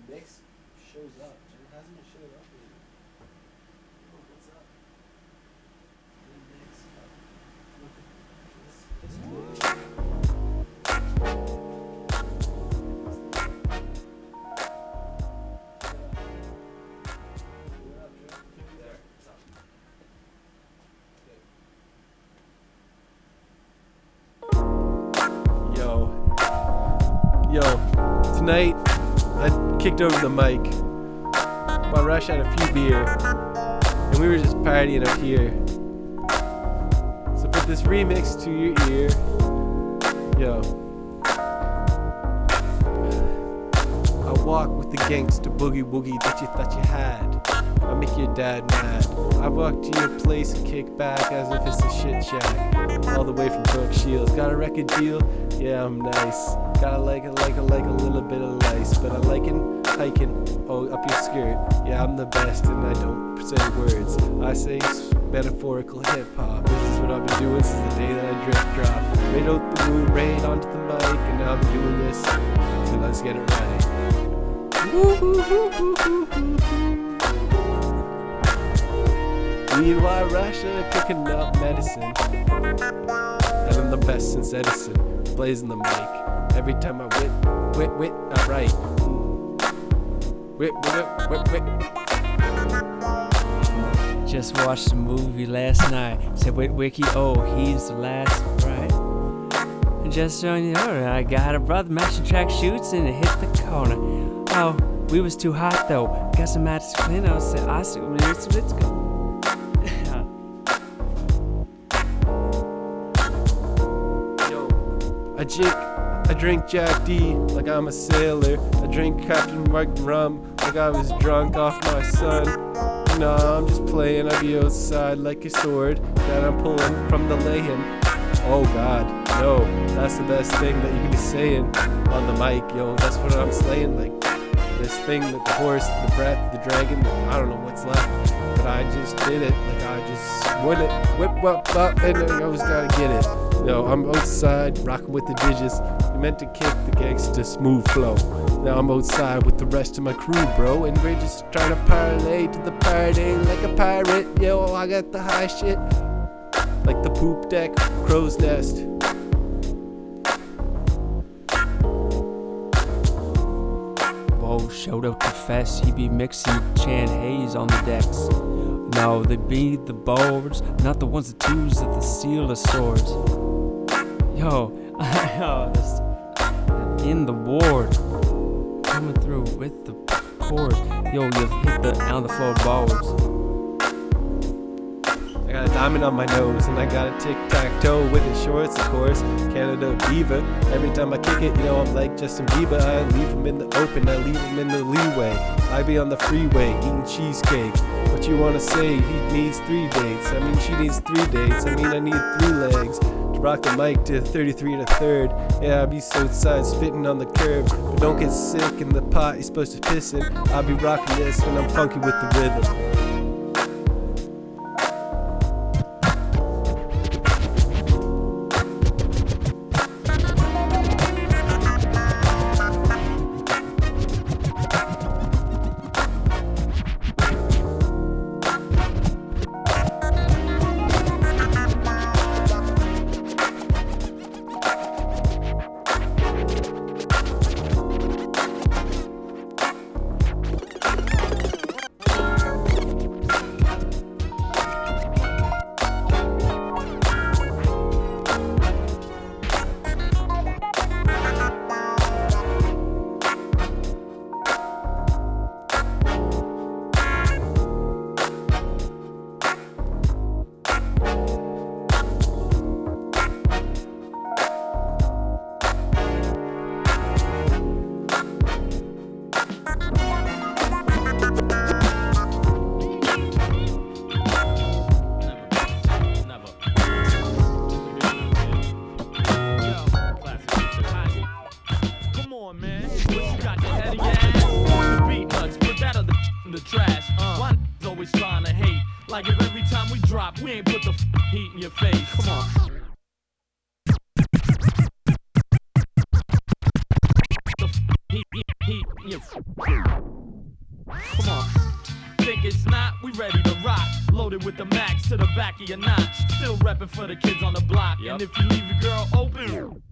Mix shows up. It hasn't been showing up lately. Oh, what's up? Mix. Look at this. Yo, tonight I kicked over the mic while Rush had a few beer, and we were just partying out here. So put this remix to your ear. Yo, I walk with the gangsta boogie woogie that you thought you had. I make your dad mad. I walk to your place and kick back as if it's a shit shack. All the way from Brooke Shields. Got a record deal? Yeah, I'm nice. Gotta like a little bit of lice. But I liking hiking, up your skirt. Yeah, I'm the best and I don't say words. I say metaphorical hip hop. This is what I've been doing since the day that I drip drop. Right out the woo, right onto the mic. And now I'm doing this. So let's get it right. Woo-hoo-hoo-hoo-hoo-hoo. Meanwhile, Russia picking up medicine, and I'm the best since Edison, blazing the mic. Every time I whip, I write. Whip. Just watched a movie last night. Said with Wiki, oh, he's the last, right? And just showing you, I got a brother, matching track shoots and it hit the corner. Oh, we was too hot though. Got some matches clean. I said, let's go. I drink Jack D like I'm a sailor. I drink Captain Morgan rum like I was drunk off my son. Nah, I'm just playing. I be outside like a sword that I'm pulling from the laying. Oh God, no, that's the best thing that you can be saying on the mic, yo. That's what I'm slaying, like this thing with the horse, the breath, the dragon. I don't know what's left, but I just did it. Like I just won it, whip up, and I always gotta get it. Yo, I'm outside, rocking with the digits. You meant to kick the gangsta smooth flow. Now I'm outside with the rest of my crew, bro. And we're just trying to parlay to the party like a pirate. Yo, I got the high shit. Like the poop deck, crow's nest. Whoa, shout out to Fess. He be mixing Chan Hayes on the decks. No, they be the boards, not the ones that twos that the steal the swords. Yo, in the ward, coming through with the chord. Yo, you've hit the on the floor boards. I got a diamond on my nose and I got a tic-tac-toe with his shorts, of course. Canada Diva. Every time I kick it, you know I'm like Justin Bieber. I leave him in the open, I leave him in the leeway. I be on the freeway eating cheesecake. What you wanna say? He needs 3 dates. I mean, she needs 3 dates. I mean, I need 3 legs to rock the mic to 33 and a third. Yeah, I be so outside spitting on the curb. But don't get sick in the pot you're supposed to piss in. I be rocking this when I'm funky with the rhythm. Like if every time we drop, we ain't put the heat in your face. Come on. The heat you. Come on. Think it's not? We ready to rock. Loaded with the max to the back of your notch. Still reppin' for the kids on the block. And if you leave your girl open,